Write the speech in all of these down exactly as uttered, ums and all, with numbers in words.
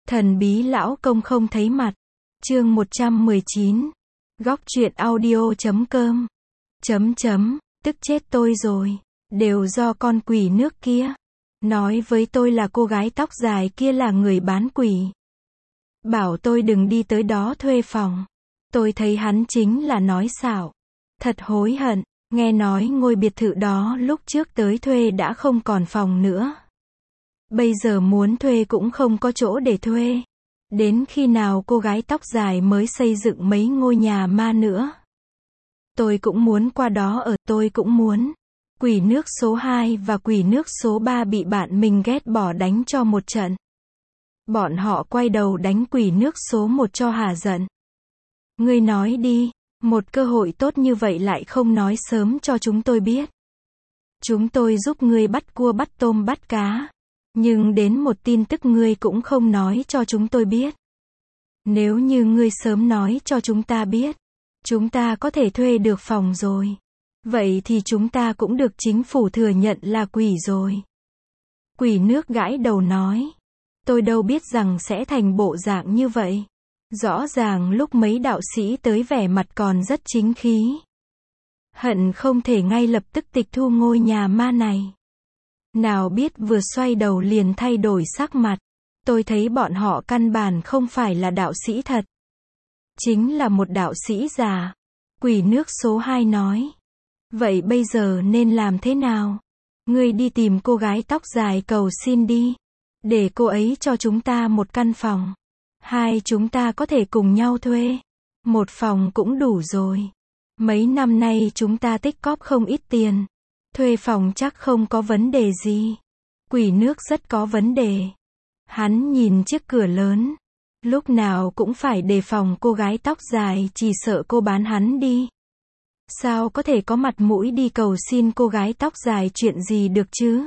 Thần bí lão công không thấy mặt. Chương một trăm mười chín. Góc truyện audio chấm com. Chấm chấm, tức chết tôi rồi. Đều do con quỷ nước kia. Nói với tôi là cô gái tóc dài kia là người bán quỷ. Bảo tôi đừng đi tới đó thuê phòng. Tôi thấy hắn chính là nói xạo. Thật hối hận, nghe nói ngôi biệt thự đó lúc trước tới thuê đã không còn phòng nữa. Bây giờ muốn thuê cũng không có chỗ để thuê. Đến khi nào cô gái tóc dài mới xây dựng mấy ngôi nhà ma nữa. Tôi cũng muốn qua đó ở, tôi cũng muốn. Quỷ nước số hai và quỷ nước số ba bị bạn mình ghét bỏ đánh cho một trận. Bọn họ quay đầu đánh quỷ nước số một cho hả giận. Ngươi nói đi, một cơ hội tốt như vậy lại không nói sớm cho chúng tôi biết. Chúng tôi giúp ngươi bắt cua bắt tôm bắt cá. Nhưng đến một tin tức ngươi cũng không nói cho chúng tôi biết. Nếu như ngươi sớm nói cho chúng ta biết, chúng ta có thể thuê được phòng rồi. Vậy thì chúng ta cũng được chính phủ thừa nhận là quỷ rồi. Quỷ nước gãi đầu nói. Tôi đâu biết rằng sẽ thành bộ dạng như vậy. Rõ ràng lúc mấy đạo sĩ tới vẻ mặt còn rất chính khí. Hận không thể ngay lập tức tịch thu ngôi nhà ma này. Nào biết vừa xoay đầu liền thay đổi sắc mặt. Tôi thấy bọn họ căn bản không phải là đạo sĩ thật. Chính là một đạo sĩ già. Quỷ nước số hai nói. Vậy bây giờ nên làm thế nào? Ngươi đi tìm cô gái tóc dài cầu xin đi. Để cô ấy cho chúng ta một căn phòng. Hai chúng ta có thể cùng nhau thuê. Một phòng cũng đủ rồi. Mấy năm nay chúng ta tích cóp không ít tiền. Thuê phòng chắc không có vấn đề gì. Quỷ nước rất có vấn đề. Hắn nhìn chiếc cửa lớn. Lúc nào cũng phải đề phòng cô gái tóc dài, chỉ sợ cô bán hắn đi. Sao có thể có mặt mũi đi cầu xin cô gái tóc dài chuyện gì được chứ?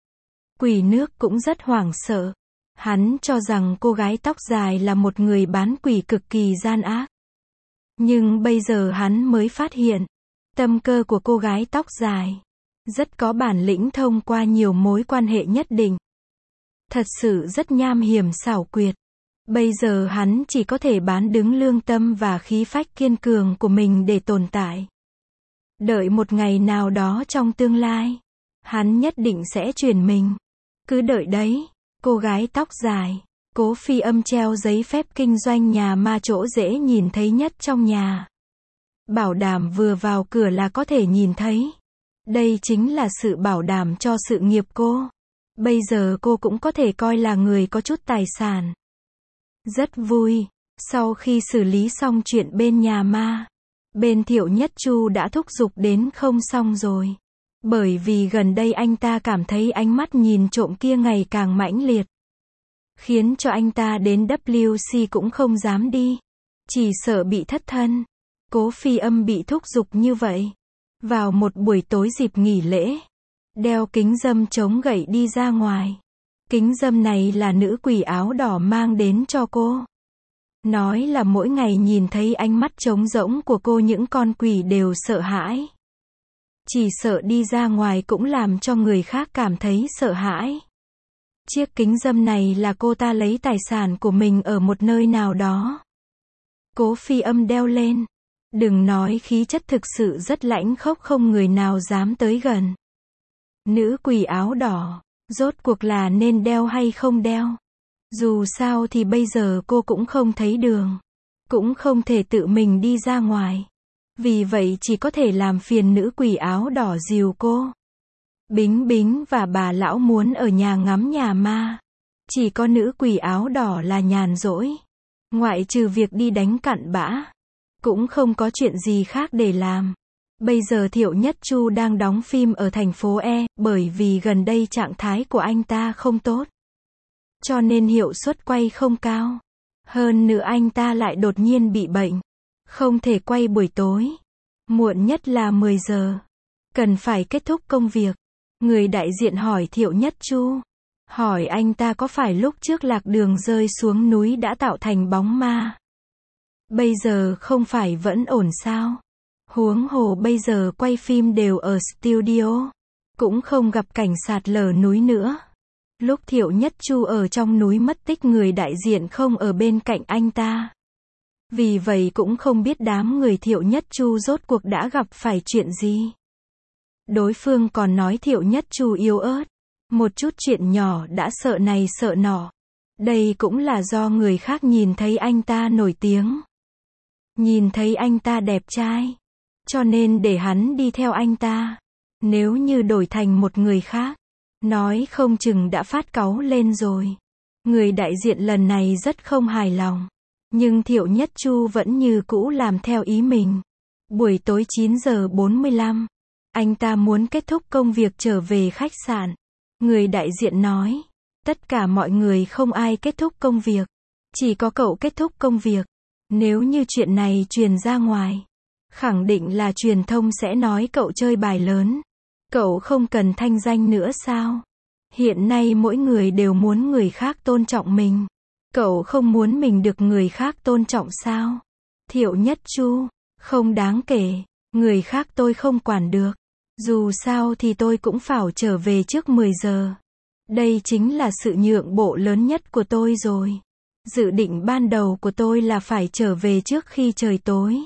Quỷ nước cũng rất hoảng sợ. Hắn cho rằng cô gái tóc dài là một người bán quỷ cực kỳ gian ác. Nhưng bây giờ hắn mới phát hiện. Tâm cơ của cô gái tóc dài. Rất có bản lĩnh thông qua nhiều mối quan hệ nhất định. Thật sự rất nham hiểm xảo quyệt. Bây giờ hắn chỉ có thể bán đứng lương tâm và khí phách kiên cường của mình để tồn tại. Đợi một ngày nào đó trong tương lai. Hắn nhất định sẽ chuyển mình. Cứ đợi đấy. Cô gái tóc dài. Cố Phi Âm treo giấy phép kinh doanh nhà ma chỗ dễ nhìn thấy nhất trong nhà. Bảo đảm vừa vào cửa là có thể nhìn thấy. Đây chính là sự bảo đảm cho sự nghiệp cô. Bây giờ cô cũng có thể coi là người có chút tài sản. Rất vui. Sau khi xử lý xong chuyện bên nhà ma, bên Thiệu Nhất Chu đã thúc giục đến không xong rồi. Bởi vì gần đây anh ta cảm thấy ánh mắt nhìn trộm kia ngày càng mãnh liệt. Khiến cho anh ta đến W C cũng không dám đi. Chỉ sợ bị thất thân. Cố Phi Âm bị thúc giục như vậy. Vào một buổi tối dịp nghỉ lễ, đeo kính râm chống gậy đi ra ngoài. Kính râm này là nữ quỷ áo đỏ mang đến cho cô. Nói là mỗi ngày nhìn thấy ánh mắt trống rỗng của cô những con quỷ đều sợ hãi. Chỉ sợ đi ra ngoài cũng làm cho người khác cảm thấy sợ hãi. Chiếc kính râm này là cô ta lấy tài sản của mình ở một nơi nào đó. Cố Phi Âm đeo lên. Đừng nói khí chất thực sự rất lãnh khốc không người nào dám tới gần. Nữ quỷ áo đỏ, rốt cuộc là nên đeo hay không đeo? Dù sao thì bây giờ cô cũng không thấy đường. Cũng không thể tự mình đi ra ngoài. Vì vậy chỉ có thể làm phiền nữ quỷ áo đỏ dìu cô. Bính Bính và bà lão muốn ở nhà ngắm nhà ma. Chỉ có nữ quỷ áo đỏ là nhàn rỗi. Ngoại trừ việc đi đánh cặn bã. Cũng không có chuyện gì khác để làm. Bây giờ Thiệu Nhất Chu đang đóng phim ở thành phố E, bởi vì gần đây trạng thái của anh ta không tốt. Cho nên hiệu suất quay không cao. Hơn nữa anh ta lại đột nhiên bị bệnh. Không thể quay buổi tối. Muộn nhất là mười giờ. Cần phải kết thúc công việc. Người đại diện hỏi Thiệu Nhất Chu. Hỏi anh ta có phải lúc trước lạc đường rơi xuống núi đã tạo thành bóng ma. Bây giờ không phải vẫn ổn sao? Huống hồ bây giờ quay phim đều ở studio. Cũng không gặp cảnh sạt lở núi nữa. Lúc Thiệu Nhất Chu ở trong núi mất tích, người đại diện không ở bên cạnh anh ta. Vì vậy cũng không biết đám người Thiệu Nhất Chu rốt cuộc đã gặp phải chuyện gì. Đối phương còn nói Thiệu Nhất Chu yếu ớt. Một chút chuyện nhỏ đã sợ này sợ nọ. Đây cũng là do người khác nhìn thấy anh ta nổi tiếng. Nhìn thấy anh ta đẹp trai. Cho nên để hắn đi theo anh ta. Nếu như đổi thành một người khác, nói không chừng đã phát cáu lên rồi. Người đại diện lần này rất không hài lòng. Nhưng Thiệu Nhất Chu vẫn như cũ làm theo ý mình. Buổi tối chín giờ bốn mươi lăm, anh ta muốn kết thúc công việc trở về khách sạn. Người đại diện nói, tất cả mọi người không ai kết thúc công việc. Chỉ có cậu kết thúc công việc. Nếu như chuyện này truyền ra ngoài, khẳng định là truyền thông sẽ nói cậu chơi bài lớn. Cậu không cần thanh danh nữa sao? Hiện nay mỗi người đều muốn người khác tôn trọng mình. Cậu không muốn mình được người khác tôn trọng sao? Thiệu Nhất Chu, không đáng kể. Người khác tôi không quản được. Dù sao thì tôi cũng phải trở về trước mười giờ. Đây chính là sự nhượng bộ lớn nhất của tôi rồi. Dự định ban đầu của tôi là phải trở về trước khi trời tối.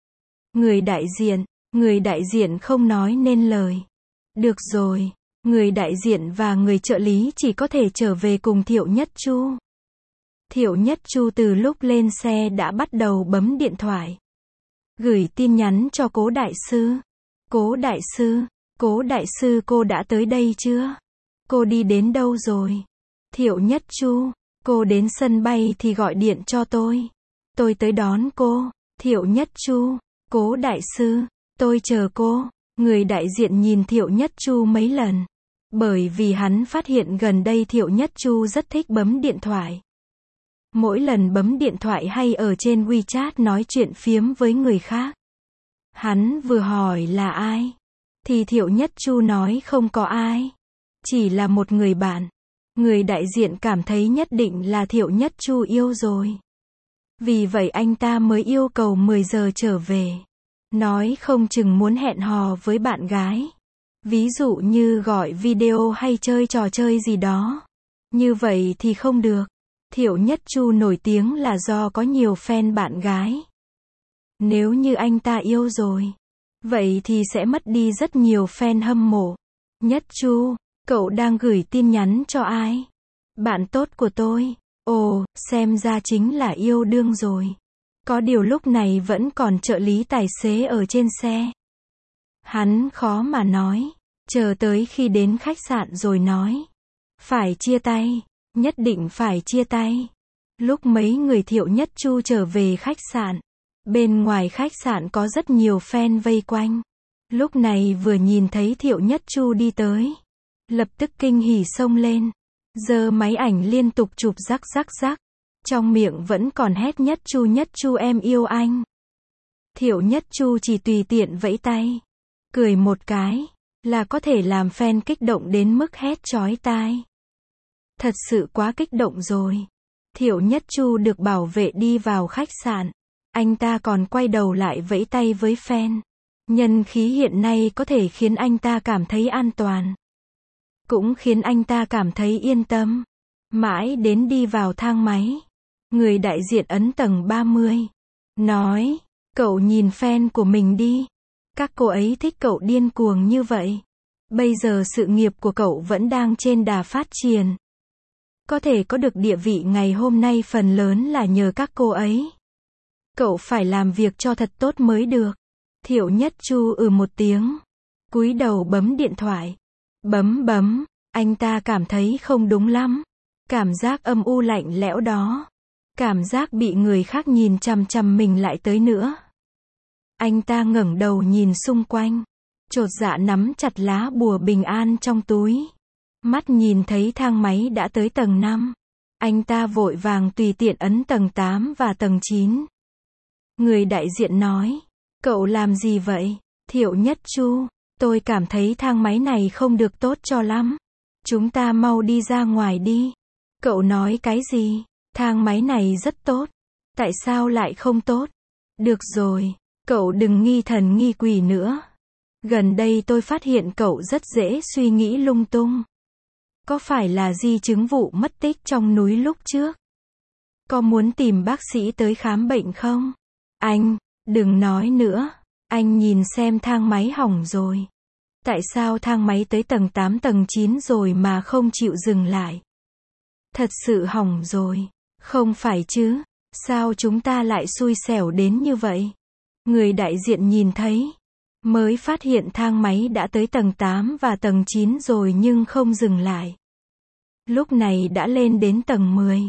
Người đại diện, người đại diện không nói nên lời. Được rồi, người đại diện và người trợ lý chỉ có thể trở về cùng Thiệu Nhất Chu. Thiệu Nhất Chu từ lúc lên xe đã bắt đầu bấm điện thoại. Gửi tin nhắn cho Cố đại sư. Cố đại sư, Cố đại sư cô đã tới đây chưa? Cô đi đến đâu rồi? Thiệu Nhất Chu, cô đến sân bay thì gọi điện cho tôi. Tôi tới đón cô. Thiệu Nhất Chu, Cố đại sư, tôi chờ cô. Người đại diện nhìn Thiệu Nhất Chu mấy lần. Bởi vì hắn phát hiện gần đây Thiệu Nhất Chu rất thích bấm điện thoại. Mỗi lần bấm điện thoại hay ở trên WeChat nói chuyện phiếm với người khác. Hắn vừa hỏi là ai, thì Thiệu Nhất Chu nói không có ai. Chỉ là một người bạn. Người đại diện cảm thấy nhất định là Thiệu Nhất Chu yêu rồi. Vì vậy anh ta mới yêu cầu mười giờ trở về. Nói không chừng muốn hẹn hò với bạn gái. Ví dụ như gọi video hay chơi trò chơi gì đó. Như vậy thì không được. Thiệu Nhất Chu nổi tiếng là do có nhiều fan bạn gái. Nếu như anh ta yêu rồi, vậy thì sẽ mất đi rất nhiều fan hâm mộ. Nhất Chu, cậu đang gửi tin nhắn cho ai? Bạn tốt của tôi. Ồ, xem ra chính là yêu đương rồi. Có điều lúc này vẫn còn trợ lý tài xế ở trên xe. Hắn khó mà nói. Chờ tới khi đến khách sạn rồi nói. Phải chia tay. Nhất định phải chia tay. Lúc mấy người Thiệu Nhất Chu trở về khách sạn, bên ngoài khách sạn có rất nhiều fan vây quanh. Lúc này vừa nhìn thấy Thiệu Nhất Chu đi tới, lập tức kinh hỉ xông lên, giơ máy ảnh liên tục chụp rắc rắc rắc, trong miệng vẫn còn hét Nhất Chu Nhất Chu em yêu anh. Thiệu Nhất Chu chỉ tùy tiện vẫy tay, cười một cái, là có thể làm fan kích động đến mức hét chói tai. Thật sự quá kích động rồi. Thiệu Nhất Chu được bảo vệ đi vào khách sạn. Anh ta còn quay đầu lại vẫy tay với fan. Nhân khí hiện nay có thể khiến anh ta cảm thấy an toàn. Cũng khiến anh ta cảm thấy yên tâm. Mãi đến đi vào thang máy. Người đại diện ấn tầng ba mươi. Nói, cậu nhìn fan của mình đi. Các cô ấy thích cậu điên cuồng như vậy. Bây giờ sự nghiệp của cậu vẫn đang trên đà phát triển. Có thể có được địa vị ngày hôm nay phần lớn là nhờ các cô ấy. Cậu phải làm việc cho thật tốt mới được. Thiệu Nhất Chu ừ một tiếng. Cúi đầu bấm điện thoại. Bấm bấm, anh ta cảm thấy không đúng lắm. Cảm giác âm u lạnh lẽo đó. Cảm giác bị người khác nhìn chằm chằm mình lại tới nữa. Anh ta ngẩng đầu nhìn xung quanh. Chột dạ nắm chặt lá bùa bình an trong túi. Mắt nhìn thấy thang máy đã tới tầng năm. Anh ta vội vàng tùy tiện ấn tầng tám và tầng chín. Người đại diện nói. Cậu làm gì vậy? Thiệu Nhất Chu, tôi cảm thấy thang máy này không được tốt cho lắm. Chúng ta mau đi ra ngoài đi. Cậu nói cái gì? Thang máy này rất tốt. Tại sao lại không tốt? Được rồi, cậu đừng nghi thần nghi quỷ nữa. Gần đây tôi phát hiện cậu rất dễ suy nghĩ lung tung. Có phải là di chứng vụ mất tích trong núi lúc trước? Có muốn tìm bác sĩ tới khám bệnh không? Anh, đừng nói nữa. Anh nhìn xem thang máy hỏng rồi. Tại sao thang máy tới tầng tám tầng chín rồi mà không chịu dừng lại? Thật sự hỏng rồi. Không phải chứ? Sao chúng ta lại xui xẻo đến như vậy? Người đại diện nhìn thấy. Mới phát hiện thang máy đã tới tầng tám và tầng chín rồi nhưng không dừng lại. Lúc này đã lên đến tầng mười.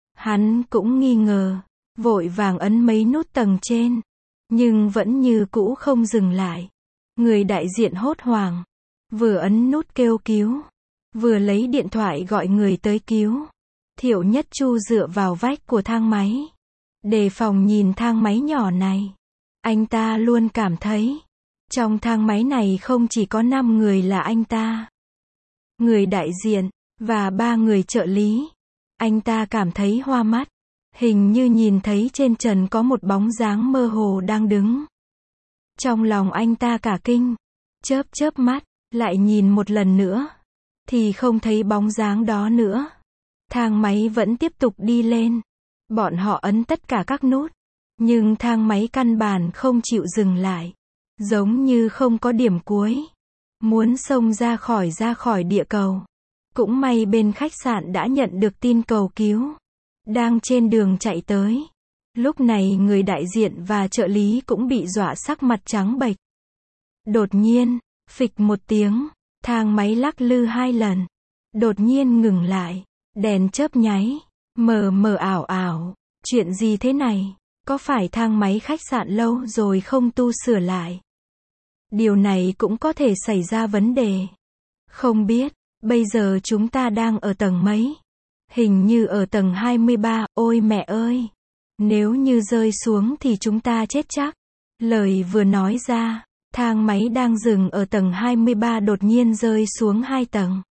Hắn cũng nghi ngờ. Vội vàng ấn mấy nút tầng trên. Nhưng vẫn như cũ không dừng lại. Người đại diện hốt hoảng. Vừa ấn nút kêu cứu. Vừa lấy điện thoại gọi người tới cứu. Thiệu Nhất Chu dựa vào vách của thang máy. Đề phòng nhìn thang máy nhỏ này. Anh ta luôn cảm thấy. Trong thang máy này không chỉ có năm người là anh ta. Người đại diện. Và ba người trợ lý. Anh ta cảm thấy hoa mắt. Hình như nhìn thấy trên trần có một bóng dáng mơ hồ đang đứng. Trong lòng anh ta cả kinh. Chớp chớp mắt. Lại nhìn một lần nữa. Thì không thấy bóng dáng đó nữa. Thang máy vẫn tiếp tục đi lên. Bọn họ ấn tất cả các nút. Nhưng thang máy căn bản không chịu dừng lại. Giống như không có điểm cuối. Muốn xông ra khỏi ra khỏi địa cầu. Cũng may bên khách sạn đã nhận được tin cầu cứu. Đang trên đường chạy tới. Lúc này người đại diện và trợ lý cũng bị dọa sắc mặt trắng bệch. Đột nhiên, phịch một tiếng, thang máy lắc lư hai lần. Đột nhiên ngừng lại. Đèn chớp nháy. Mờ mờ ảo ảo. Chuyện gì thế này? Có phải thang máy khách sạn lâu rồi không tu sửa lại? Điều này cũng có thể xảy ra vấn đề. Không biết, bây giờ chúng ta đang ở tầng mấy? Hình như ở tầng hai mươi ba, ôi mẹ ơi! Nếu như rơi xuống thì chúng ta chết chắc. Lời vừa nói ra, thang máy đang dừng ở tầng hai mươi ba đột nhiên rơi xuống hai tầng.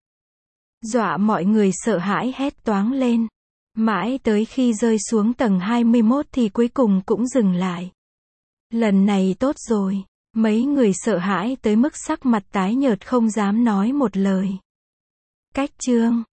Dọa mọi người sợ hãi hét toáng lên. Mãi tới khi rơi xuống tầng hai mươi mốt thì cuối cùng cũng dừng lại. Lần này tốt rồi. Mấy người sợ hãi tới mức sắc mặt tái nhợt không dám nói một lời. Cách chương